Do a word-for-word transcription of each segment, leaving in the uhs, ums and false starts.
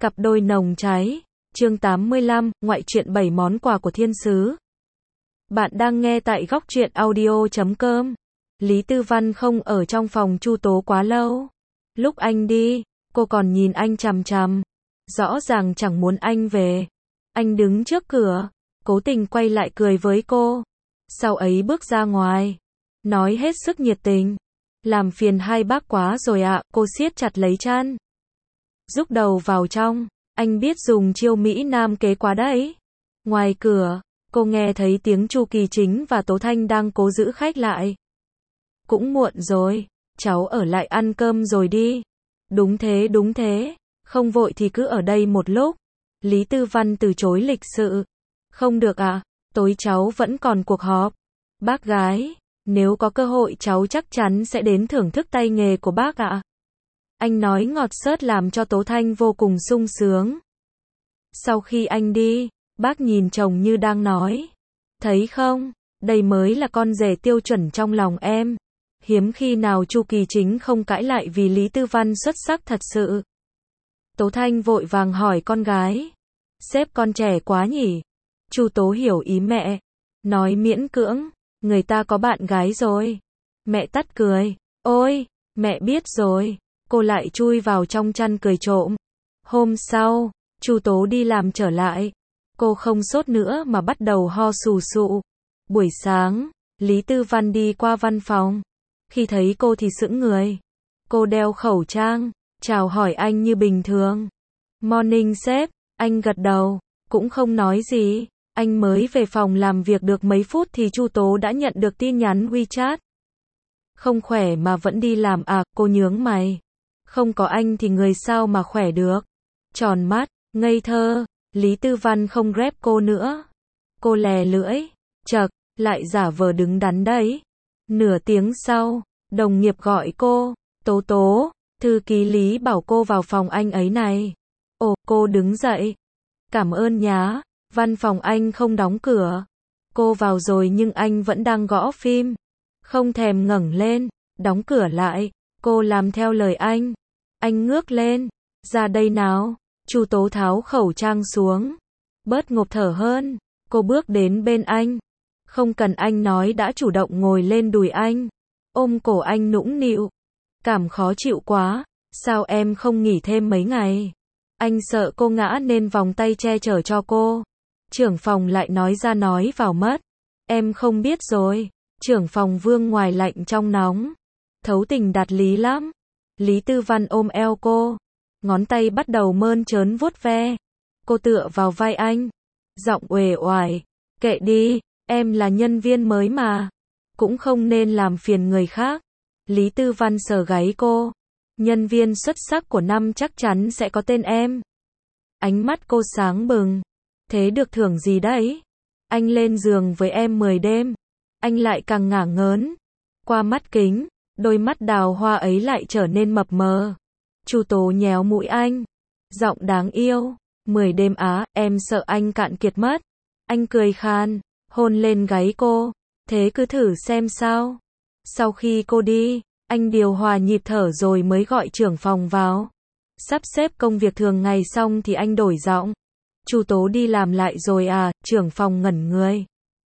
Cặp đôi nồng cháy. Chương tám mươi lăm, ngoại truyện bảy món quà của thiên sứ. Bạn đang nghe tại góc truyện audio chấm com. Lý Tư Văn không ở trong phòng Chu Tố quá lâu. Lúc anh đi, cô còn nhìn anh chằm chằm. Rõ ràng chẳng muốn anh về. Anh đứng trước cửa, cố tình quay lại cười với cô. Sau ấy bước ra ngoài, nói hết sức nhiệt tình. Làm phiền hai bác quá rồi ạ, cô siết chặt lấy chăn. Rúc đầu vào trong, anh biết dùng chiêu Mỹ Nam kế quá đấy. Ngoài cửa, cô nghe thấy tiếng Chu Kỳ Chính và Tố Thanh đang cố giữ khách lại. Cũng muộn rồi, cháu ở lại ăn cơm rồi đi. Đúng thế, đúng thế, không vội thì cứ ở đây một lúc. Lý Tư Văn từ chối lịch sự. Không được ạ, tối cháu vẫn còn cuộc họp. Bác gái, nếu có cơ hội cháu chắc chắn sẽ đến thưởng thức tay nghề của bác ạ. Anh nói ngọt xớt làm cho Tố Thanh vô cùng sung sướng. Sau khi anh đi, bác nhìn chồng như đang nói. Thấy không, đây mới là con rể tiêu chuẩn trong lòng em. Hiếm khi nào Chu Kỳ Chính không cãi lại vì Lý Tư Văn xuất sắc thật sự. Tố Thanh vội vàng hỏi con gái. Sếp con trẻ quá nhỉ? Chu Tố hiểu ý mẹ. Nói miễn cưỡng, người ta có bạn gái rồi. Mẹ tắt cười. Ôi, mẹ biết rồi. Cô lại chui vào trong chăn cười trộm. Hôm sau, Chu Tố đi làm trở lại. Cô không sốt nữa mà bắt đầu ho sù sụ. Buổi sáng, Lý Tư Văn đi qua văn phòng. Khi thấy cô thì sững người. Cô đeo khẩu trang, chào hỏi anh như bình thường. Morning sếp, anh gật đầu, cũng không nói gì. Anh mới về phòng làm việc được mấy phút thì Chu Tố đã nhận được tin nhắn WeChat. Không khỏe mà vẫn đi làm à, cô nhướng mày. Không có anh thì người sao mà khỏe được. Tròn mắt, ngây thơ, Lý Tư Văn không rep cô nữa. Cô lè lưỡi, chậc, lại giả vờ đứng đắn đấy. Nửa tiếng sau, đồng nghiệp gọi cô. Tố Tố, thư ký Lý bảo cô vào phòng anh ấy này. Ồ, cô đứng dậy. Cảm ơn nhá, văn phòng anh không đóng cửa. Cô vào rồi nhưng anh vẫn đang gõ phim. Không thèm ngẩng lên, đóng cửa lại. Cô làm theo lời anh. Anh ngước lên, ra đây nào. Chu Tố tháo khẩu trang xuống. Bớt ngộp thở hơn, cô bước đến bên anh. Không cần anh nói đã chủ động ngồi lên đùi anh. Ôm cổ anh nũng nịu. Cảm khó chịu quá, sao em không nghỉ thêm mấy ngày? Anh sợ cô ngã nên vòng tay che chở cho cô. Trưởng phòng lại nói ra nói vào mất. Em không biết rồi. Trưởng phòng Vương ngoài lạnh trong nóng. Thấu tình đạt lý lắm. Lý Tư Văn ôm eo cô. Ngón tay bắt đầu mơn trớn vuốt ve. Cô tựa vào vai anh. Giọng uể oải. Kệ đi, em là nhân viên mới mà. Cũng không nên làm phiền người khác. Lý Tư Văn sờ gáy cô. Nhân viên xuất sắc của năm chắc chắn sẽ có tên em. Ánh mắt cô sáng bừng. Thế được thưởng gì đấy? Anh lên giường với em mười đêm. Anh lại càng ngả ngớn. Qua mắt kính, đôi mắt đào hoa ấy lại trở nên mập mờ. Chu Tố nhéo mũi anh. Giọng đáng yêu. Mười đêm á, em sợ anh cạn kiệt mất. Anh cười khan, hôn lên gáy cô. Thế cứ thử xem sao. Sau khi cô đi, anh điều hòa nhịp thở rồi mới gọi trưởng phòng vào. Sắp xếp công việc thường ngày xong thì anh đổi giọng. Chu Tố đi làm lại rồi à, trưởng phòng ngẩn người.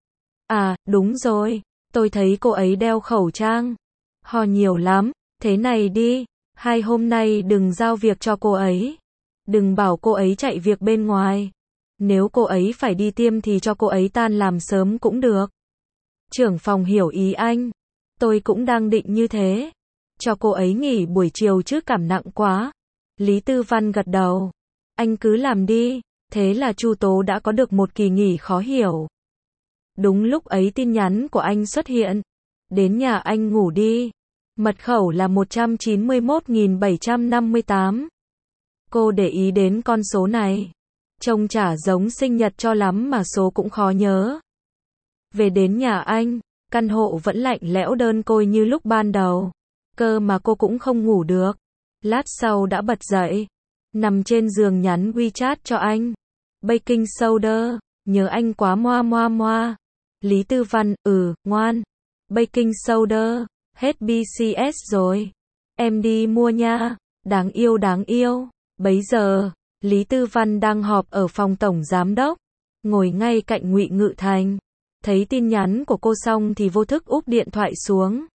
À, đúng rồi, tôi thấy cô ấy đeo khẩu trang. Ho nhiều lắm, thế này đi, hai hôm nay đừng giao việc cho cô ấy. Đừng bảo cô ấy chạy việc bên ngoài. Nếu cô ấy phải đi tiêm thì cho cô ấy tan làm sớm cũng được. Trưởng phòng hiểu ý anh. Tôi cũng đang định như thế. Cho cô ấy nghỉ buổi chiều chứ cảm nặng quá. Lý Tư Văn gật đầu. Anh cứ làm đi. Thế là Chu Tố đã có được một kỳ nghỉ khó hiểu. Đúng lúc ấy tin nhắn của anh xuất hiện. Đến nhà anh ngủ đi. Mật khẩu là một trăm chín mươi mốt nghìn bảy trăm năm mươi tám. Cô để ý đến con số này. Trông chả giống sinh nhật cho lắm mà số cũng khó nhớ. Về đến nhà anh, căn hộ vẫn lạnh lẽo đơn côi như lúc ban đầu. Cơ mà cô cũng không ngủ được. Lát sau đã bật dậy. Nằm trên giường nhắn WeChat cho anh. Baking soda, nhớ anh quá moa moa moa. Lý Tư Văn, ừ, ngoan. Baking soda, hết bê xê ét rồi. Em đi mua nha. Đáng yêu đáng yêu. Bấy giờ, Lý Tư Văn đang họp ở phòng tổng giám đốc, ngồi ngay cạnh Ngụy Ngự Thành. Thấy tin nhắn của cô xong thì vô thức úp điện thoại xuống.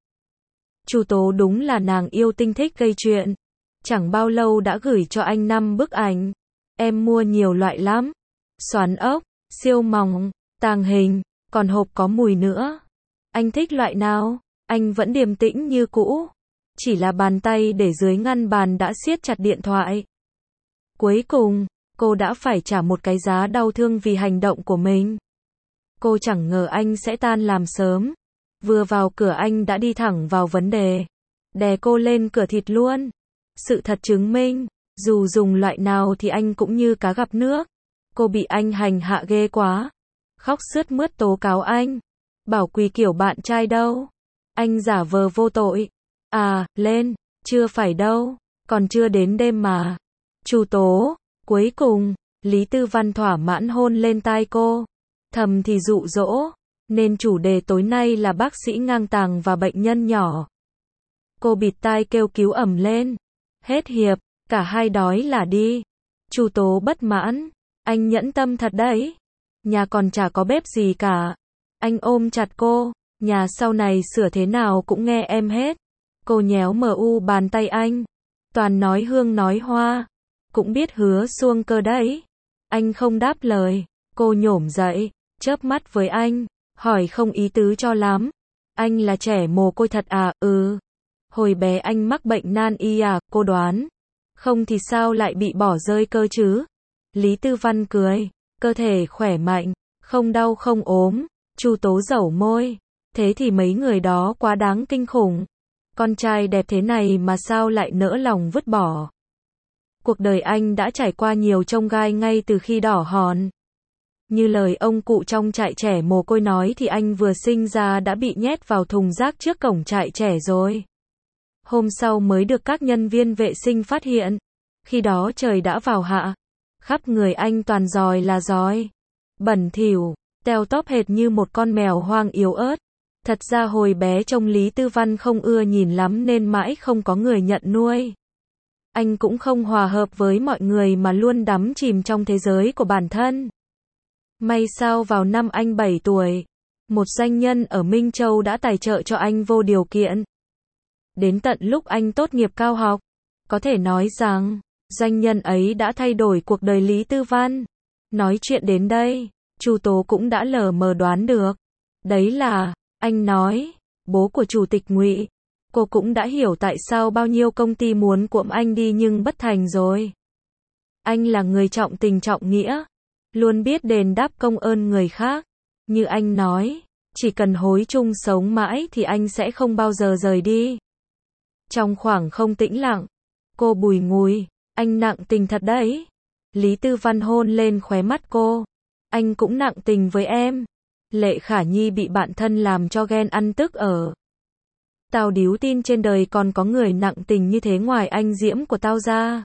Chu Tố đúng là nàng yêu tinh thích gây chuyện. Chẳng bao lâu đã gửi cho anh năm bức ảnh. Em mua nhiều loại lắm. Xoắn ốc, siêu mỏng, tàng hình, còn hộp có mùi nữa. Anh thích loại nào? Anh vẫn điềm tĩnh như cũ. Chỉ là bàn tay để dưới ngăn bàn đã siết chặt điện thoại. Cuối cùng, cô đã phải trả một cái giá đau thương vì hành động của mình. Cô chẳng ngờ anh sẽ tan làm sớm. Vừa vào cửa anh đã đi thẳng vào vấn đề. Đè cô lên cửa thịt luôn. Sự thật chứng minh, dù dùng loại nào thì anh cũng như cá gặp nước. Cô bị anh hành hạ ghê quá. Khóc sướt mướt tố cáo anh. Bảo quỳ kiểu bạn trai đâu. Anh giả vờ vô tội. À, lên, chưa phải đâu, còn chưa đến đêm mà. Chu Tố, cuối cùng, Lý Tư Văn thỏa mãn hôn lên tai cô. Thầm thì dụ dỗ, nên chủ đề tối nay là bác sĩ ngang tàng và bệnh nhân nhỏ. Cô bịt tai kêu cứu ầm lên. Hết hiệp, cả hai đói là đi. Chu Tố bất mãn, anh nhẫn tâm thật đấy. Nhà còn chả có bếp gì cả. Anh ôm chặt cô, nhà sau này sửa thế nào cũng nghe em hết. Cô nhéo mờ u bàn tay anh. Toàn nói hương nói hoa. Cũng biết hứa xuông cơ đấy. Anh không đáp lời. Cô nhổm dậy, chớp mắt với anh. Hỏi không ý tứ cho lắm. Anh là trẻ mồ côi thật à? Ừ. Hồi bé anh mắc bệnh nan y à? Cô đoán. Không thì sao lại bị bỏ rơi cơ chứ? Lý Tư Văn cười. Cơ thể khỏe mạnh. Không đau không ốm. Chu Tố dẩu môi. Thế thì mấy người đó quá đáng kinh khủng. Con trai đẹp thế này mà sao lại nỡ lòng vứt bỏ. Cuộc đời anh đã trải qua nhiều chông gai ngay từ khi đỏ hòn. Như lời ông cụ trong trại trẻ mồ côi nói thì anh vừa sinh ra đã bị nhét vào thùng rác trước cổng trại trẻ rồi. Hôm sau mới được các nhân viên vệ sinh phát hiện. Khi đó trời đã vào hạ. Khắp người anh toàn giòi là giòi. Bẩn thỉu, teo tóp hệt như một con mèo hoang yếu ớt. Thật ra hồi bé trông Lý Tư Văn không ưa nhìn lắm nên mãi không có người nhận nuôi. Anh cũng không hòa hợp với mọi người mà luôn đắm chìm trong thế giới của bản thân. May sao vào năm anh bảy tuổi, một doanh nhân ở Minh Châu đã tài trợ cho anh vô điều kiện. Đến tận lúc anh tốt nghiệp cao học, có thể nói rằng, doanh nhân ấy đã thay đổi cuộc đời Lý Tư Văn. Nói chuyện đến đây, Chu Tố cũng đã lờ mờ đoán được. Đấy là, anh nói, bố của chủ tịch Ngụy. Cô cũng đã hiểu tại sao bao nhiêu công ty muốn cuộm anh đi nhưng bất thành rồi. Anh là người trọng tình trọng nghĩa, luôn biết đền đáp công ơn người khác. Như anh nói, chỉ cần hối chung sống mãi thì anh sẽ không bao giờ rời đi. Trong khoảng không tĩnh lặng, cô bùi ngùi, anh nặng tình thật đấy. Lý Tư Văn hôn lên khóe mắt cô. Anh cũng nặng tình với em. Lệ Khả Nhi bị bạn thân làm cho ghen ăn tức ở. Tao điếu tin trên đời còn có người nặng tình như thế ngoài anh Diễm của tao ra.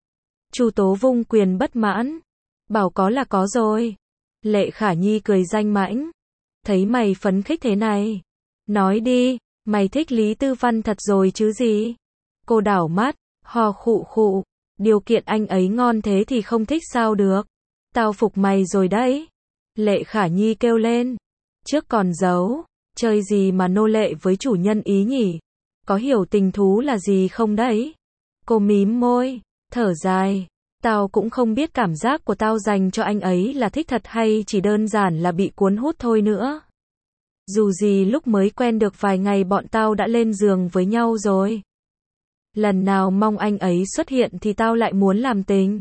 Chu Tố vung quyền bất mãn. Bảo có là có rồi. Lệ Khả Nhi cười danh mãnh. Thấy mày phấn khích thế này. Nói đi, mày thích Lý Tư Văn thật rồi chứ gì? Cô đảo mắt, hò khụ khụ. Điều kiện anh ấy ngon thế thì không thích sao được. Tao phục mày rồi đấy. Lệ Khả Nhi kêu lên. Trước còn giấu. Chơi gì mà nô lệ với chủ nhân ý nhỉ? Có hiểu tình thú là gì không đấy? Cô mím môi, thở dài. Tao cũng không biết cảm giác của tao dành cho anh ấy là thích thật hay chỉ đơn giản là bị cuốn hút thôi nữa. Dù gì lúc mới quen được vài ngày bọn tao đã lên giường với nhau rồi. Lần nào mong anh ấy xuất hiện thì tao lại muốn làm tình.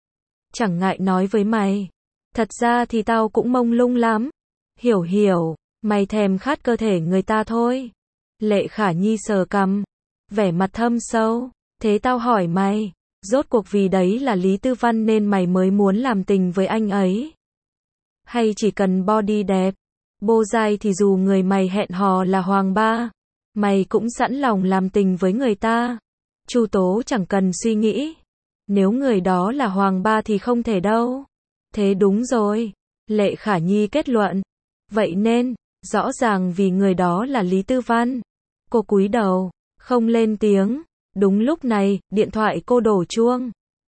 Chẳng ngại nói với mày. Thật ra thì tao cũng mông lung lắm. Hiểu hiểu. Mày thèm khát cơ thể người ta thôi. Lệ Khả Nhi sờ cằm, vẻ mặt thâm sâu. Thế tao hỏi mày, rốt cuộc vì đấy là Lý Tư Văn nên mày mới muốn làm tình với anh ấy? Hay chỉ cần body đẹp, bô dai thì dù người mày hẹn hò là Hoàng Ba, mày cũng sẵn lòng làm tình với người ta? Chu Tố chẳng cần suy nghĩ. Nếu người đó là Hoàng Ba thì không thể đâu. Thế đúng rồi. Lệ Khả Nhi kết luận. Vậy nên, rõ ràng vì người đó là Lý Tư Văn. Cô cúi đầu, không lên tiếng. Đúng lúc này, điện thoại cô đổ chuông.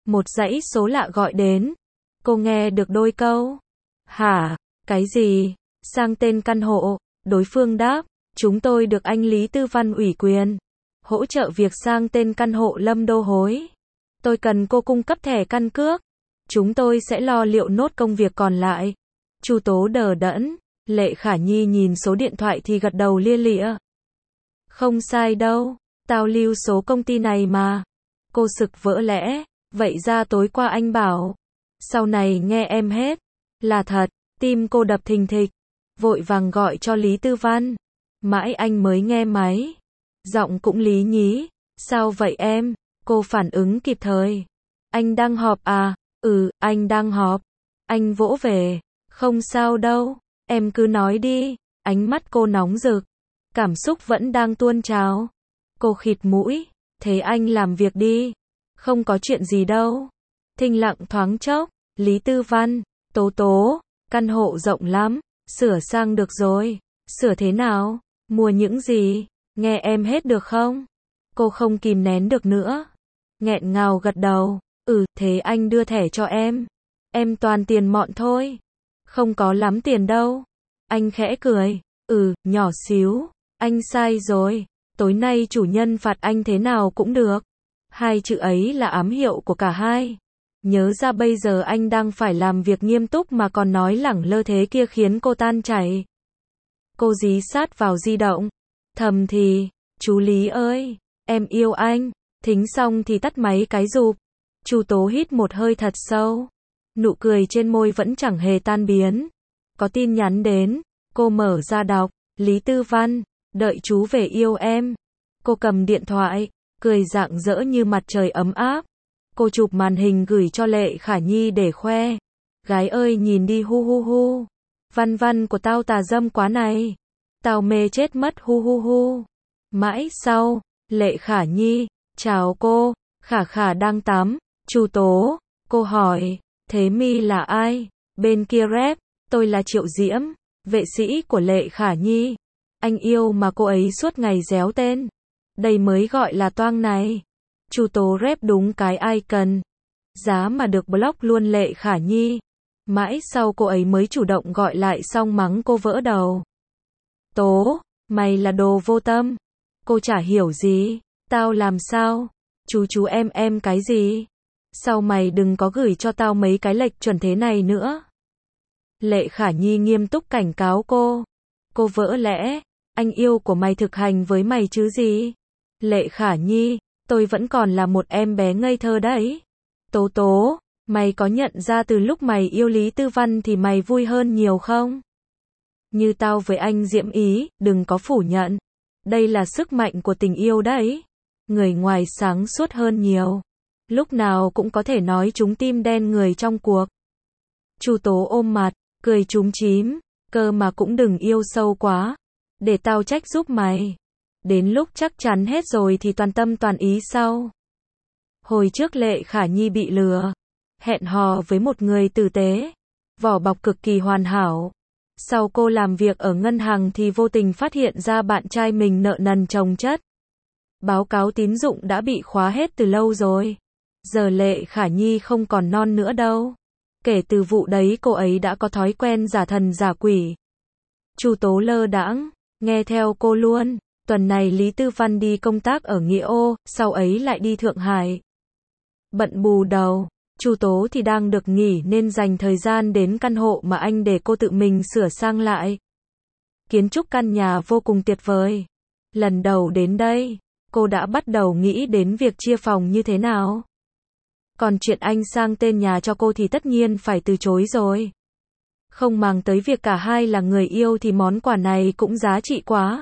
Một dãy số lạ gọi đến. Cô nghe được đôi câu. Hả? Cái gì? Sang tên căn hộ. Đối phương đáp. Chúng tôi được anh Lý Tư Văn ủy quyền. Hỗ trợ việc sang tên căn hộ Lâm Đô Hối. Tôi cần cô cung cấp thẻ căn cước. Chúng tôi sẽ lo liệu nốt công việc còn lại. Chu Tố đờ đẫn. Lệ Khả Nhi nhìn số điện thoại thì gật đầu lia lịa. Không sai đâu. Tao lưu số công ty này mà. Cô sực vỡ lẽ. Vậy ra tối qua anh bảo. Sau này nghe em hết. Là thật. Tim cô đập thình thịch. Vội vàng gọi cho Lý Tư Văn. Mãi anh mới nghe máy. Giọng cũng lý nhí. Sao vậy em? Cô phản ứng kịp thời. Anh đang họp à? Ừ, anh đang họp. Anh vỗ về. Không sao đâu. Em cứ nói đi. Ánh mắt cô nóng rực. Cảm xúc vẫn đang tuôn trào. Cô khịt mũi. Thế anh làm việc đi. Không có chuyện gì đâu. Thinh lặng thoáng chốc. Lý Tư Văn. Tố Tố. Căn hộ rộng lắm. Sửa sang được rồi. Sửa thế nào? Mua những gì? Nghe em hết được không? Cô không kìm nén được nữa. Nghẹn ngào gật đầu. Ừ, thế anh đưa thẻ cho em. Em toàn tiền mọn thôi. Không có lắm tiền đâu. Anh khẽ cười. Ừ, nhỏ xíu. Anh sai rồi. Tối nay chủ nhân phạt anh thế nào cũng được. Hai chữ ấy là ám hiệu của cả hai. Nhớ ra bây giờ anh đang phải làm việc nghiêm túc mà còn nói lẳng lơ thế kia khiến cô tan chảy. Cô dí sát vào di động. Thầm thì, chú Lý ơi, em yêu anh. Thính xong thì tắt máy cái rụp. Chu Tố hít một hơi thật sâu. Nụ cười trên môi vẫn chẳng hề tan biến. Có tin nhắn đến. Cô mở ra đọc. Lý Tư Văn, đợi chú về yêu em. Cô cầm điện thoại, cười rạng rỡ như mặt trời ấm áp. Cô chụp màn hình gửi cho Lệ Khả Nhi để khoe. Gái ơi nhìn đi hu hu hu. Văn văn của tao tà dâm quá này. Tao mê chết mất hu hu hu. Mãi sau, Lệ Khả Nhi, chào cô, Khả Khả đang tắm. Chu Tố, cô hỏi, thế mi là ai? Bên kia rep, tôi là Triệu Diễm, vệ sĩ của Lệ Khả Nhi. Anh yêu mà cô ấy suốt ngày réo tên. Đây mới gọi là toang này. Chu Tố rep đúng cái ai cần. Giá mà được block luôn Lệ Khả Nhi. Mãi sau cô ấy mới chủ động gọi lại xong mắng cô vỡ đầu. Tố, mày là đồ vô tâm. Cô chả hiểu gì. Tao làm sao? Chú chú em em cái gì? Sau mày đừng có gửi cho tao mấy cái lệch chuẩn thế này nữa. Lệ Khả Nhi nghiêm túc cảnh cáo cô. Cô vỡ lẽ. Anh yêu của mày thực hành với mày chứ gì? Lệ Khả Nhi, tôi vẫn còn là một em bé ngây thơ đấy. Tố Tố, mày có nhận ra từ lúc mày yêu Lý Tư Văn thì mày vui hơn nhiều không? Như tao với anh Diễm Ý, đừng có phủ nhận. Đây là sức mạnh của tình yêu đấy. Người ngoài sáng suốt hơn nhiều. Lúc nào cũng có thể nói trúng tim đen người trong cuộc. Chu Tố ôm mặt, cười chúm chím. Cơ mà cũng đừng yêu sâu quá. Để tao trách giúp mày. Đến lúc chắc chắn hết rồi thì toàn tâm toàn ý sau. Hồi trước Lệ Khả Nhi bị lừa. Hẹn hò với một người tử tế. Vỏ bọc cực kỳ hoàn hảo. Sau cô làm việc ở ngân hàng thì vô tình phát hiện ra bạn trai mình nợ nần chồng chất. Báo cáo tín dụng đã bị khóa hết từ lâu rồi. Giờ Lệ Khả Nhi không còn non nữa đâu. Kể từ vụ đấy cô ấy đã có thói quen giả thần giả quỷ. Chu Tố lơ đãng, nghe theo cô luôn. Tuần này Lý Tư Văn đi công tác ở Nghĩa Ô, sau ấy lại đi Thượng Hải. Bận bù đầu, Chu Tố thì đang được nghỉ nên dành thời gian đến căn hộ mà anh để cô tự mình sửa sang lại. Kiến trúc căn nhà vô cùng tuyệt vời. Lần đầu đến đây, cô đã bắt đầu nghĩ đến việc chia phòng như thế nào. Còn chuyện anh sang tên nhà cho cô thì tất nhiên phải từ chối rồi. Không màng tới việc cả hai là người yêu thì món quà này cũng giá trị quá.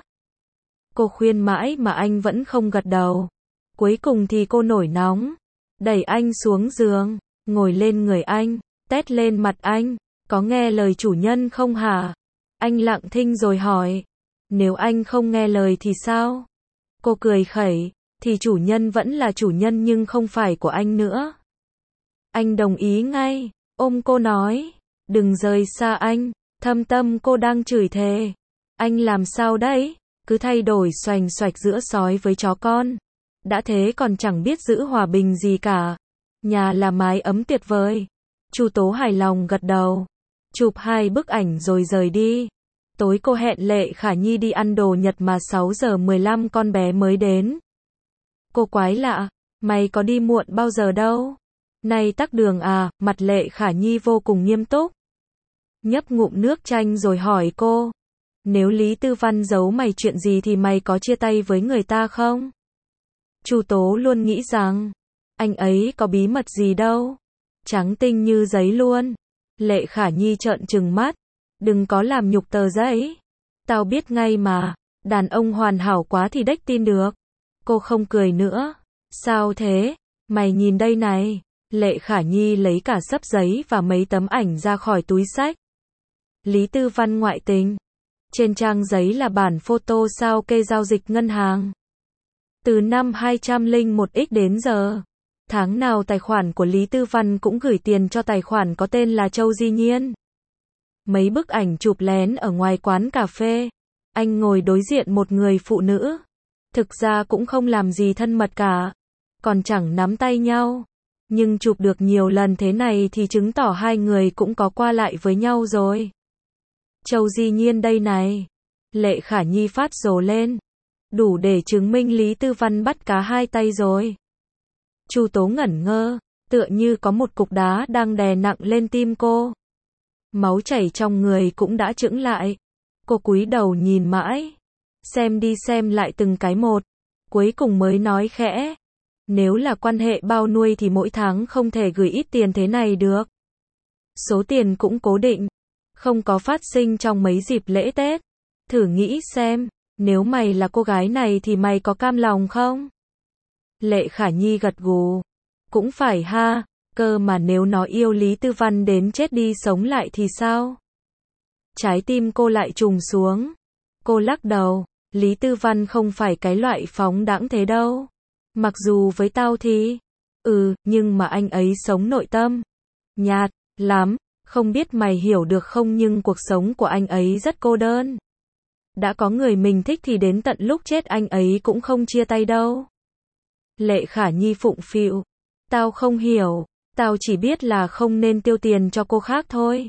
Cô khuyên mãi mà anh vẫn không gật đầu. Cuối cùng thì cô nổi nóng. Đẩy anh xuống giường, ngồi lên người anh, tét lên mặt anh. Có nghe lời chủ nhân không hả? Anh lặng thinh rồi hỏi. Nếu anh không nghe lời thì sao? Cô cười khẩy. Thì chủ nhân vẫn là chủ nhân nhưng không phải của anh nữa. Anh đồng ý ngay. Ôm cô nói. Đừng rời xa anh. Thâm tâm cô đang chửi thề. Anh làm sao đấy? Cứ thay đổi xoành xoạch giữa sói với chó con. Đã thế còn chẳng biết giữ hòa bình gì cả. Nhà là mái ấm tuyệt vời. Chu Tố hài lòng gật đầu. Chụp hai bức ảnh rồi rời đi. Tối cô hẹn Lệ Khả Nhi đi ăn đồ Nhật mà sáu giờ mười lăm con bé mới đến. Cô quái lạ, mày có đi muộn bao giờ đâu. Này tắc đường à, mặt Lệ Khả Nhi vô cùng nghiêm túc. Nhấp ngụm nước chanh rồi hỏi cô. Nếu Lý Tư Văn giấu mày chuyện gì thì mày có chia tay với người ta không? Chu Tố luôn nghĩ rằng, anh ấy có bí mật gì đâu. Trắng tinh như giấy luôn. Lệ Khả Nhi trợn trừng mắt. Đừng có làm nhục tờ giấy. Tao biết ngay mà, đàn ông hoàn hảo quá thì đếch tin được. Cô không cười nữa. Sao thế? Mày nhìn đây này. Lệ Khả Nhi lấy cả xấp giấy và mấy tấm ảnh ra khỏi túi xách. Lý Tư Văn ngoại tình. Trên trang giấy là bản photo sao kê giao dịch ngân hàng. Từ năm hai không không một x đến giờ, tháng nào tài khoản của Lý Tư Văn cũng gửi tiền cho tài khoản có tên là Châu Di Nhiên. Mấy bức ảnh chụp lén ở ngoài quán cà phê. Anh ngồi đối diện một người phụ nữ. Thực ra cũng không làm gì thân mật cả. Còn chẳng nắm tay nhau. Nhưng chụp được nhiều lần thế này thì chứng tỏ hai người cũng có qua lại với nhau rồi. Châu Di Nhiên đây này. Lệ Khả Nhi phát rồ lên. Đủ để chứng minh Lý Tư Văn bắt cá hai tay rồi. Chu Tố ngẩn ngơ, tựa như có một cục đá đang đè nặng lên tim cô. Máu chảy trong người cũng đã chững lại. Cô cúi đầu nhìn mãi. Xem đi xem lại từng cái một. Cuối cùng mới nói khẽ. Nếu là quan hệ bao nuôi thì mỗi tháng không thể gửi ít tiền thế này được. Số tiền cũng cố định. Không có phát sinh trong mấy dịp lễ Tết. Thử nghĩ xem, nếu mày là cô gái này thì mày có cam lòng không? Lệ Khả Nhi gật gù. Cũng phải ha, cơ mà nếu nó yêu Lý Tư Văn đến chết đi sống lại thì sao? Trái tim cô lại trùng xuống. Cô lắc đầu, Lý Tư Văn không phải cái loại phóng đãng thế đâu. Mặc dù với tao thì, ừ, nhưng mà anh ấy sống nội tâm. Nhạt, lắm, không biết mày hiểu được không nhưng cuộc sống của anh ấy rất cô đơn. Đã có người mình thích thì đến tận lúc chết anh ấy cũng không chia tay đâu. Lệ Khả Nhi phụng phịu. Tao không hiểu, tao chỉ biết là không nên tiêu tiền cho cô khác thôi.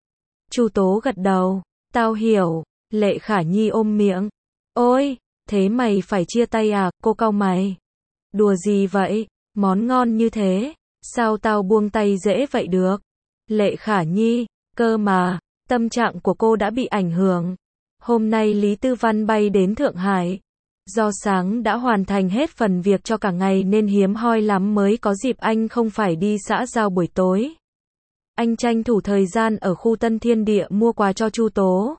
Chu Tố gật đầu. Tao hiểu. Lệ Khả Nhi ôm miệng. Ôi, thế mày phải chia tay à, cô cau mày. Đùa gì vậy, món ngon như thế, sao tao buông tay dễ vậy được? Lệ Khả Nhi, cơ mà, tâm trạng của cô đã bị ảnh hưởng. Hôm nay Lý Tư Văn bay đến Thượng Hải. Do sáng đã hoàn thành hết phần việc cho cả ngày nên hiếm hoi lắm mới có dịp anh không phải đi xã giao buổi tối. Anh tranh thủ thời gian ở khu Tân Thiên Địa mua quà cho Chu Tố.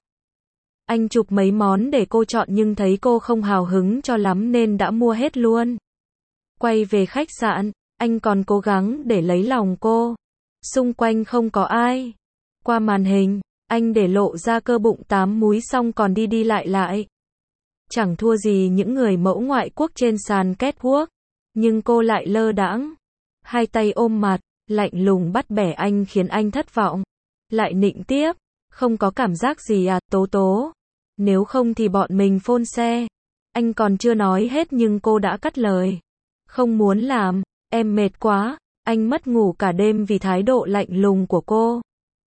Anh chụp mấy món để cô chọn nhưng thấy cô không hào hứng cho lắm nên đã mua hết luôn. Quay về khách sạn, anh còn cố gắng để lấy lòng cô. Xung quanh không có ai. Qua màn hình, anh để lộ ra cơ bụng tám múi xong còn đi đi lại lại. Chẳng thua gì những người mẫu ngoại quốc trên sàn catwalk. Nhưng cô lại lơ đãng. Hai tay ôm mặt, lạnh lùng bắt bẻ anh khiến anh thất vọng. Lại nịnh tiếp. Không có cảm giác gì à, Tố Tố. Nếu không thì bọn mình phone xe. Anh còn chưa nói hết nhưng cô đã cắt lời. Không muốn làm, em mệt quá. Anh mất ngủ cả đêm vì thái độ lạnh lùng của cô.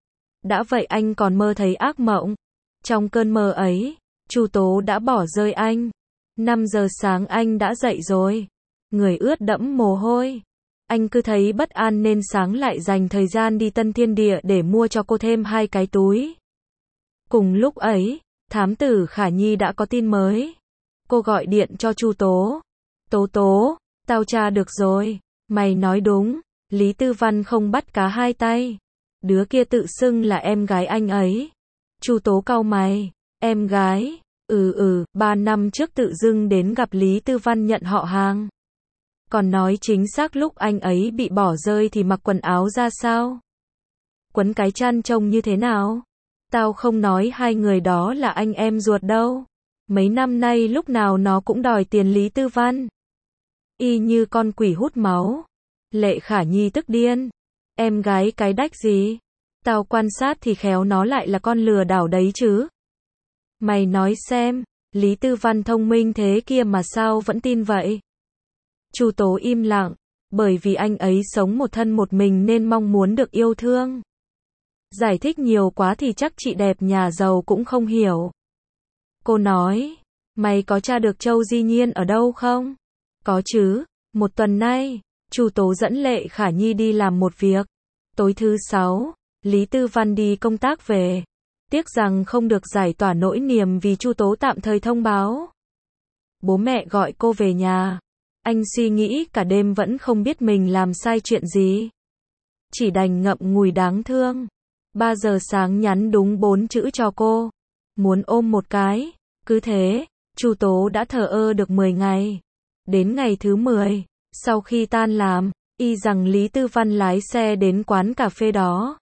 Đã vậy anh còn mơ thấy ác mộng. Trong cơn mơ ấy, Chu Tố đã bỏ rơi anh. năm giờ sáng anh đã dậy rồi. Người ướt đẫm mồ hôi. Anh cứ thấy bất an nên sáng lại dành thời gian đi Tân Thiên Địa để mua cho cô thêm hai cái túi. Cùng lúc ấy, thám tử Khả Nhi đã có tin mới. Cô gọi điện cho Chu Tố. Tố Tố, tao tra được rồi. Mày nói đúng, Lý Tư Văn không bắt cá hai tay. Đứa kia tự xưng là em gái anh ấy. Chu Tố cau mày. Em gái? Ừ ừ, ba năm trước tự dưng đến gặp Lý Tư Văn nhận họ hàng. Còn nói chính xác lúc anh ấy bị bỏ rơi thì mặc quần áo ra sao? Quấn cái chăn trông như thế nào? Tao không nói hai người đó là anh em ruột đâu. Mấy năm nay lúc nào nó cũng đòi tiền Lý Tư Văn. Y như con quỷ hút máu. Lệ Khả Nhi tức điên. Em gái cái đách gì? Tao quan sát thì khéo nó lại là con lừa đảo đấy chứ. Mày nói xem, Lý Tư Văn thông minh thế kia mà sao vẫn tin vậy? Chu Tố im lặng. Bởi vì anh ấy sống một thân một mình nên mong muốn được yêu thương. Giải thích nhiều quá thì chắc chị đẹp nhà giàu cũng không hiểu. Cô nói, mày có tra được Châu Di Nhiên ở đâu không? Có chứ, một tuần nay, Chu Tố dẫn Lệ Khả Nhi đi làm một việc. Tối thứ sáu, Lý Tư Văn đi công tác về. Tiếc rằng không được giải tỏa nỗi niềm vì Chu Tố tạm thời thông báo. Bố mẹ gọi cô về nhà. Anh suy nghĩ cả đêm vẫn không biết mình làm sai chuyện gì. Chỉ đành ngậm ngùi đáng thương. ba giờ sáng nhắn đúng bốn chữ cho cô. Muốn ôm một cái. Cứ thế, Chu Tố đã thờ ơ được mười ngày. Đến ngày thứ mười, sau khi tan làm, y rằng Lý Tư Văn lái xe đến quán cà phê đó.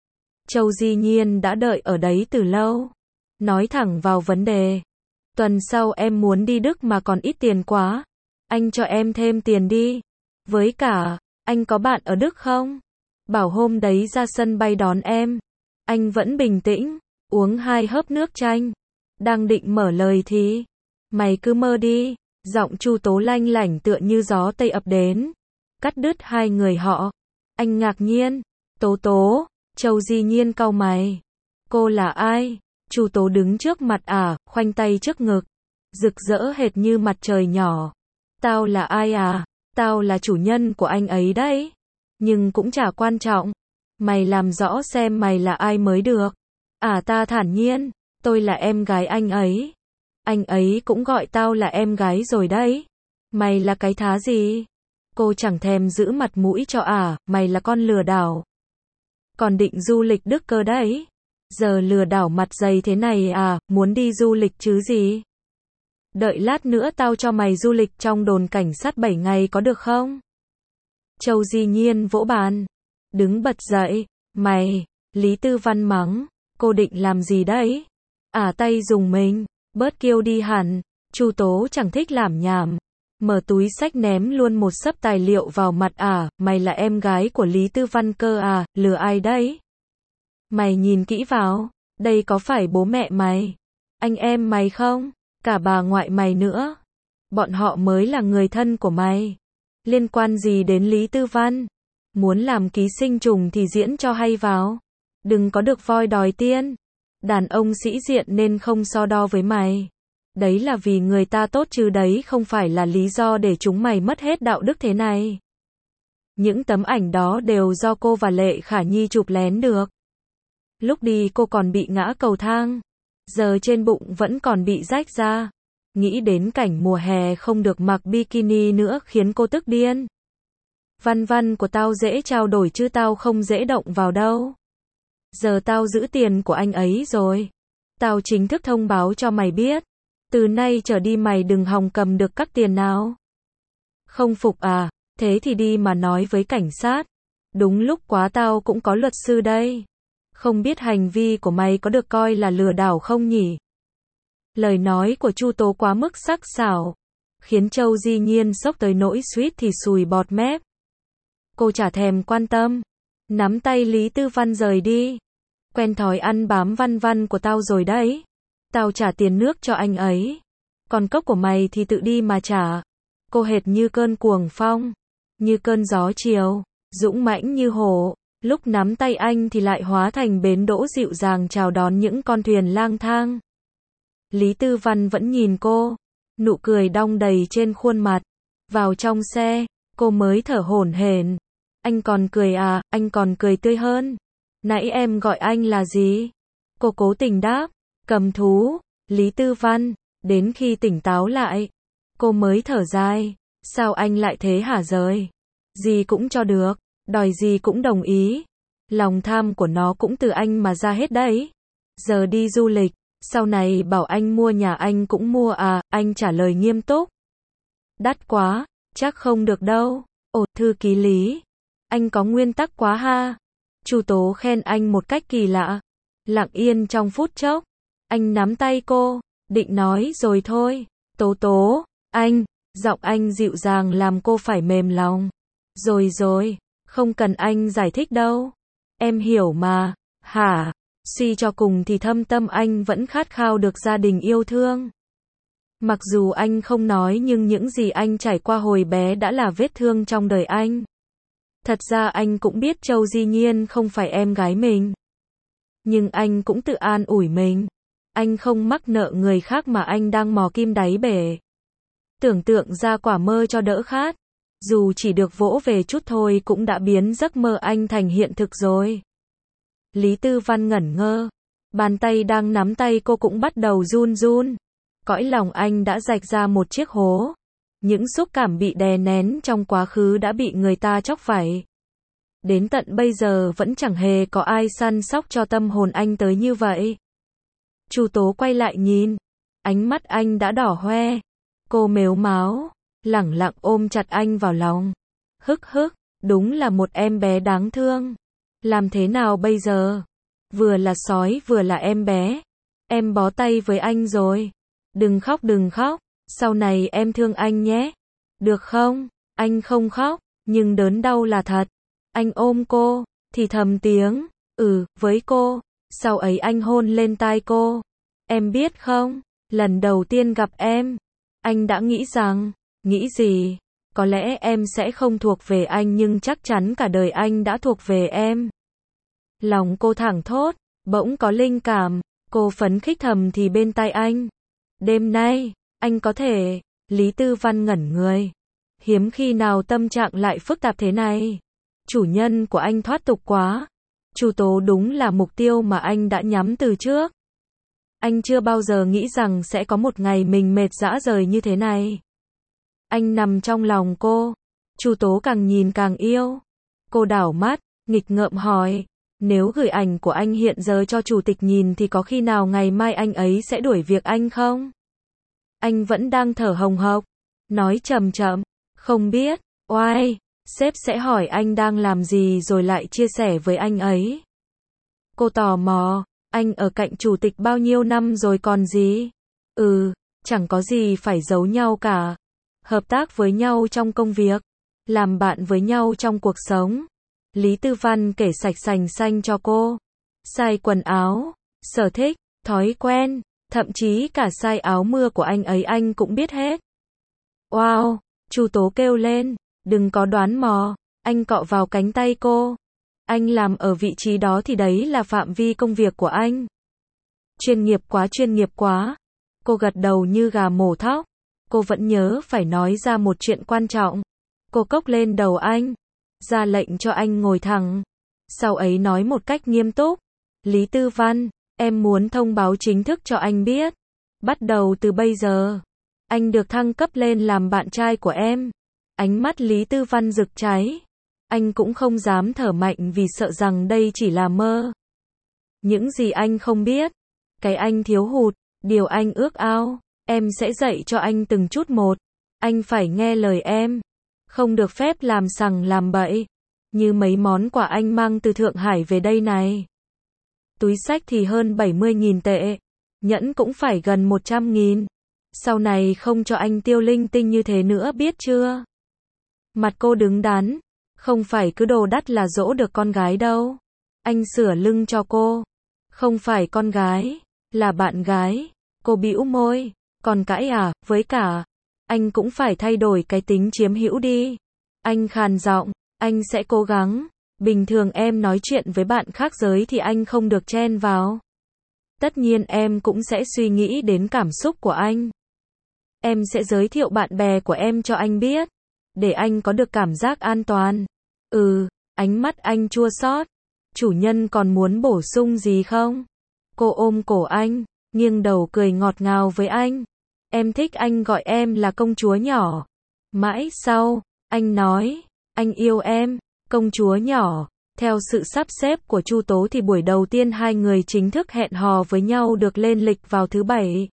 Châu Di Nhiên đã đợi ở đấy từ lâu. Nói thẳng vào vấn đề. Tuần sau em muốn đi Đức mà còn ít tiền quá. Anh cho em thêm tiền đi. Với cả, anh có bạn ở Đức không? Bảo hôm đấy ra sân bay đón em. Anh vẫn bình tĩnh, uống hai hớp nước chanh. Đang định mở lời thì, mày cứ mơ đi. Giọng Chu Tố lanh lảnh tựa như gió tây ập đến. Cắt đứt hai người họ. Anh ngạc nhiên. Tố Tố. Châu Di Nhiên cau mày. Cô là ai? Chu Tố đứng trước mặt ả, khoanh tay trước ngực. Rực rỡ hệt như mặt trời nhỏ. Tao là ai à? Tao là chủ nhân của anh ấy đấy. Nhưng cũng chả quan trọng. Mày làm rõ xem mày là ai mới được. À ta thản nhiên. Tôi là em gái anh ấy. Anh ấy cũng gọi tao là em gái rồi đấy. Mày là cái thá gì? Cô chẳng thèm giữ mặt mũi cho ả, mày là con lừa đảo. Còn định du lịch Đức cơ đấy. Giờ lừa đảo mặt dày thế này à, muốn đi du lịch chứ gì? Đợi lát nữa tao cho mày du lịch trong đồn cảnh sát bảy ngày có được không? Châu Di Nhiên vỗ bàn. Đứng bật dậy. Mày, Lý Tư Văn mắng. Cô định làm gì đấy? Ả tay dùng mình. Bớt kêu đi hẳn. Chu Tố chẳng thích làm nhảm. Mở túi xách ném luôn một xấp tài liệu vào mặt ả. Mày là em gái của Lý Tư Văn cơ à, lừa ai đấy? Mày nhìn kỹ vào. Đây có phải bố mẹ mày? Anh em mày không? Cả bà ngoại mày nữa. Bọn họ mới là người thân của mày. Liên quan gì đến Lý Tư Văn? Muốn làm ký sinh trùng thì diễn cho hay vào. Đừng có được voi đòi tiên. Đàn ông sĩ diện nên không so đo với mày. Đấy là vì người ta tốt chứ đấy không phải là lý do để chúng mày mất hết đạo đức thế này. Những tấm ảnh đó đều do cô và Lệ Khả Nhi chụp lén được. Lúc đi cô còn bị ngã cầu thang. Giờ trên bụng vẫn còn bị rách ra. Nghĩ đến cảnh mùa hè không được mặc bikini nữa khiến cô tức điên. Văn văn của tao dễ trao đổi chứ tao không dễ động vào đâu. Giờ tao giữ tiền của anh ấy rồi. Tao chính thức thông báo cho mày biết. Từ nay trở đi mày đừng hòng cầm được các tiền nào. Không phục à? Thế thì đi mà nói với cảnh sát. Đúng lúc quá tao cũng có luật sư đây. Không biết hành vi của mày có được coi là lừa đảo không nhỉ? Lời nói của Chu Tố quá mức sắc sảo, khiến Châu Di Nhiên sốc tới nỗi suýt thì sùi bọt mép. Cô chả thèm quan tâm. Nắm tay Lý Tư Văn rời đi. Quen thói ăn bám văn văn của tao rồi đấy. Tao trả tiền nước cho anh ấy. Còn cốc của mày thì tự đi mà trả. Cô hệt như cơn cuồng phong. Như cơn gió chiều. Dũng mãnh như hổ. Lúc nắm tay anh thì lại hóa thành bến đỗ dịu dàng chào đón những con thuyền lang thang. Lý Tư Văn vẫn nhìn cô. Nụ cười đong đầy trên khuôn mặt. Vào trong xe, cô mới thở hổn hển. Anh còn cười à, anh còn cười tươi hơn. Nãy em gọi anh là gì? Cô cố tình đáp. Cầm thú. Lý Tư Văn. Đến khi tỉnh táo lại, cô mới thở dài. Sao anh lại thế hả rời? Gì cũng cho được. Đòi gì cũng đồng ý. Lòng tham của nó cũng từ anh mà ra hết đấy. Giờ đi du lịch. Sau này bảo anh mua nhà anh cũng mua à, anh trả lời nghiêm túc. Đắt quá, chắc không được đâu. Ồ, thư ký Lý. Anh có nguyên tắc quá ha. Chu Tố khen anh một cách kỳ lạ. Lặng yên trong phút chốc. Anh nắm tay cô, định nói rồi thôi. Tố Tố, anh, giọng anh dịu dàng làm cô phải mềm lòng. Rồi rồi, không cần anh giải thích đâu. Em hiểu mà, hả? Suy cho cùng thì thâm tâm anh vẫn khát khao được gia đình yêu thương. Mặc dù anh không nói nhưng những gì anh trải qua hồi bé đã là vết thương trong đời anh. Thật ra anh cũng biết Châu Di Nhiên không phải em gái mình. Nhưng anh cũng tự an ủi mình. Anh không mắc nợ người khác mà anh đang mò kim đáy bể. Tưởng tượng ra quả mơ cho đỡ khát. Dù chỉ được vỗ về chút thôi cũng đã biến giấc mơ anh thành hiện thực rồi. Lý Tư Văn ngẩn ngơ. Bàn tay đang nắm tay cô cũng bắt đầu run run. Cõi lòng anh đã rạch ra một chiếc hố. Những xúc cảm bị đè nén trong quá khứ đã bị người ta chóc vảy. Đến tận bây giờ vẫn chẳng hề có ai săn sóc cho tâm hồn anh tới như vậy. Chu Tố quay lại nhìn. Ánh mắt anh đã đỏ hoe. Cô mếu máo, lẳng lặng ôm chặt anh vào lòng. Hức hức, đúng là một em bé đáng thương. Làm thế nào bây giờ? Vừa là sói vừa là em bé. Em bó tay với anh rồi. Đừng khóc đừng khóc. Sau này em thương anh nhé. Được không? Anh không khóc, nhưng đớn đau là thật. Anh ôm cô, thì thầm tiếng, ừ, với cô. Sau ấy anh hôn lên tai cô. Em biết không, lần đầu tiên gặp em, anh đã nghĩ rằng, nghĩ gì? Có lẽ em sẽ không thuộc về anh nhưng chắc chắn cả đời anh đã thuộc về em. Lòng cô thẳng thốt, bỗng có linh cảm, cô phấn khích thầm thì bên tai anh. Đêm nay, anh có thể, Lý Tư Văn ngẩn người. Hiếm khi nào tâm trạng lại phức tạp thế này. Chủ nhân của anh thoát tục quá. Chu Tố đúng là mục tiêu mà anh đã nhắm từ trước. Anh chưa bao giờ nghĩ rằng sẽ có một ngày mình mệt rã rời như thế này. Anh nằm trong lòng cô. Chu Tố càng nhìn càng yêu. Cô đảo mắt, nghịch ngợm hỏi. Nếu gửi ảnh của anh hiện giờ cho chủ tịch nhìn thì có khi nào ngày mai anh ấy sẽ đuổi việc anh không? Anh vẫn đang thở hồng hộc. Nói chậm chậm. Không biết. Oai. Sếp sẽ hỏi anh đang làm gì rồi lại chia sẻ với anh ấy. Cô tò mò. Anh ở cạnh chủ tịch bao nhiêu năm rồi còn gì? Ừ, chẳng có gì phải giấu nhau cả. Hợp tác với nhau trong công việc. Làm bạn với nhau trong cuộc sống. Lý Tư Văn kể sạch sành xanh cho cô. Size quần áo, sở thích, thói quen, thậm chí cả size áo mưa của anh ấy anh cũng biết hết. Wow, Chu Tố kêu lên, đừng có đoán mò, anh cọ vào cánh tay cô. Anh làm ở vị trí đó thì đấy là phạm vi công việc của anh. Chuyên nghiệp quá chuyên nghiệp quá. Cô gật đầu như gà mổ thóc. Cô vẫn nhớ phải nói ra một chuyện quan trọng. Cô cốc lên đầu anh. Ra lệnh cho anh ngồi thẳng. Sau ấy nói một cách nghiêm túc. Lý Tư Văn, em muốn thông báo chính thức cho anh biết. Bắt đầu từ bây giờ, anh được thăng cấp lên làm bạn trai của em. Ánh mắt Lý Tư Văn rực cháy. Anh cũng không dám thở mạnh vì sợ rằng đây chỉ là mơ. Những gì anh không biết, cái anh thiếu hụt, điều anh ước ao, em sẽ dạy cho anh từng chút một. Anh phải nghe lời em. Không được phép làm sằng làm bậy. Như mấy món quà anh mang từ Thượng Hải về đây này. Túi xách thì hơn bảy mươi nghìn tệ. Nhẫn cũng phải gần một trăm nghìn. Sau này không cho anh tiêu linh tinh như thế nữa biết chưa? Mặt cô đứng đắn. Không phải cứ đồ đắt là dỗ được con gái đâu. Anh sửa lưng cho cô. Không phải con gái, là bạn gái. Cô bĩu môi. Còn cãi à, với cả, anh cũng phải thay đổi cái tính chiếm hữu đi. Anh khàn giọng, anh sẽ cố gắng. Bình thường em nói chuyện với bạn khác giới thì anh không được chen vào. Tất nhiên em cũng sẽ suy nghĩ đến cảm xúc của anh. Em sẽ giới thiệu bạn bè của em cho anh biết. Để anh có được cảm giác an toàn. Ừ, ánh mắt anh chua xót. Chủ nhân còn muốn bổ sung gì không? Cô ôm cổ anh, nghiêng đầu cười ngọt ngào với anh. Em thích anh gọi em là công chúa nhỏ. Mãi sau, anh nói, anh yêu em, công chúa nhỏ. Theo sự sắp xếp của Chu Tố thì buổi đầu tiên hai người chính thức hẹn hò với nhau được lên lịch vào thứ bảy.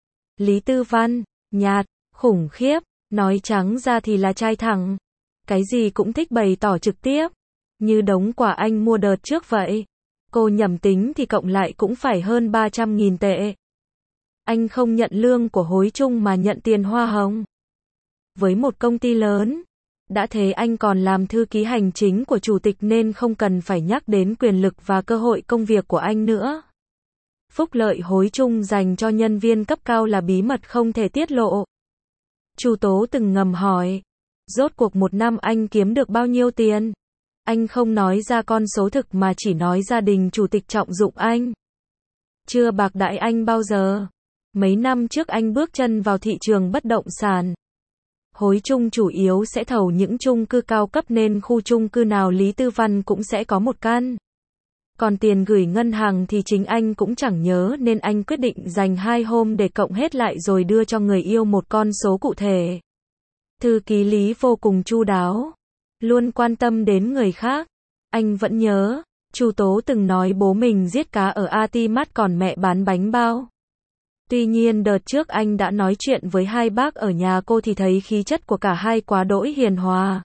Lý Tư Văn, nhạt, khủng khiếp, nói trắng ra thì là trai thẳng. Cái gì cũng thích bày tỏ trực tiếp. Như đống quà anh mua đợt trước vậy. Cô nhầm tính thì cộng lại cũng phải hơn ba trăm nghìn tệ. Anh không nhận lương của hối chung mà nhận tiền hoa hồng. Với một công ty lớn, đã thế anh còn làm thư ký hành chính của chủ tịch nên không cần phải nhắc đến quyền lực và cơ hội công việc của anh nữa. Phúc lợi hối chung dành cho nhân viên cấp cao là bí mật không thể tiết lộ. Chu Tố từng ngầm hỏi, rốt cuộc một năm anh kiếm được bao nhiêu tiền? Anh không nói ra con số thực mà chỉ nói gia đình chủ tịch trọng dụng anh. Chưa bạc đãi anh bao giờ. Mấy năm trước anh bước chân vào thị trường bất động sản. Hối chung chủ yếu sẽ thầu những chung cư cao cấp nên khu chung cư nào Lý Tư Văn cũng sẽ có một căn. Còn tiền gửi ngân hàng thì chính anh cũng chẳng nhớ nên anh quyết định dành hai hôm để cộng hết lại rồi đưa cho người yêu một con số cụ thể. Thư ký Lý vô cùng chu đáo, luôn quan tâm đến người khác. Anh vẫn nhớ, Chu Tố từng nói bố mình giết cá ở Atimat còn mẹ bán bánh bao. Tuy nhiên đợt trước anh đã nói chuyện với hai bác ở nhà cô thì thấy khí chất của cả hai quá đỗi hiền hòa.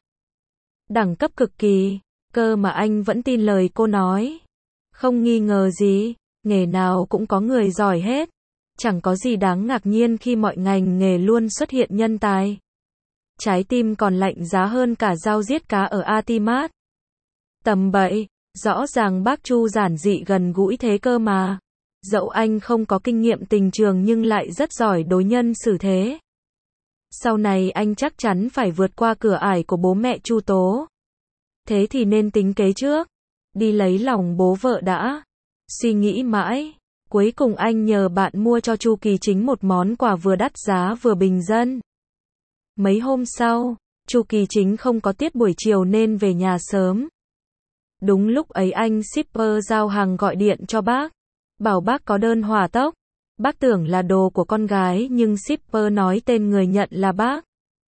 Đẳng cấp cực kỳ, cơ mà anh vẫn tin lời cô nói. Không nghi ngờ gì, nghề nào cũng có người giỏi hết. Chẳng có gì đáng ngạc nhiên khi mọi ngành nghề luôn xuất hiện nhân tài. Trái tim còn lạnh giá hơn cả dao giết cá ở Atimat. Tầm bậy, rõ ràng bác Chu giản dị gần gũi thế cơ mà. Dẫu anh không có kinh nghiệm tình trường nhưng lại rất giỏi đối nhân xử thế. Sau này anh chắc chắn phải vượt qua cửa ải của bố mẹ Chu Tố. Thế thì nên tính kế trước. Đi lấy lòng bố vợ đã. Suy nghĩ mãi. Cuối cùng anh nhờ bạn mua cho Chu Kỳ Chính một món quà vừa đắt giá vừa bình dân. Mấy hôm sau, Chu Kỳ Chính không có tiết buổi chiều nên về nhà sớm. Đúng lúc ấy anh shipper giao hàng gọi điện cho bác. Bảo bác có đơn hỏa tốc. Bác tưởng là đồ của con gái nhưng shipper nói tên người nhận là bác.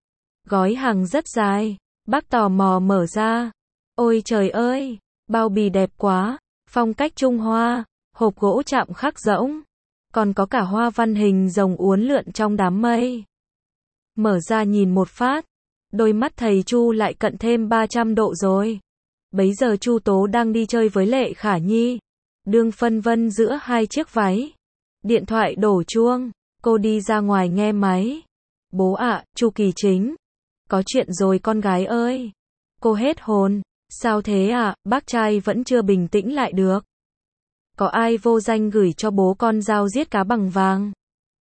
Gói hàng rất dài. Bác tò mò mở ra. Ôi trời ơi, bao bì đẹp quá. Phong cách Trung Hoa. Hộp gỗ chạm khắc rỗng. Còn có cả hoa văn hình rồng uốn lượn trong đám mây. Mở ra nhìn một phát. Đôi mắt thầy Chu lại cận thêm ba trăm độ rồi. Bấy giờ Chu Tố đang đi chơi với Lệ Khả Nhi. Đương phân vân giữa hai chiếc váy. Điện thoại đổ chuông. Cô đi ra ngoài nghe máy. Bố ạ, Chu Kỳ Chính. Có chuyện rồi con gái ơi. Cô hết hồn. Sao thế ạ, bác trai vẫn chưa bình tĩnh lại được. Có ai vô danh gửi cho bố con dao giết cá bằng vàng.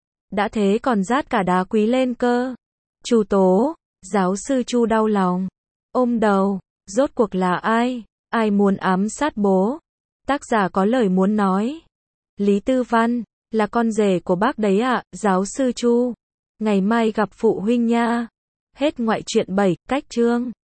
Đã thế còn rát cả đá quý lên cơ. Chu Tố, giáo sư Chu đau lòng. Ôm đầu, rốt cuộc là ai? Ai muốn ám sát bố? Tác giả có lời muốn nói. Lý Tư Văn, là con rể của bác đấy ạ, giáo sư Chu. Ngày mai gặp phụ huynh nha. Hết ngoại truyện bảy, cách chương.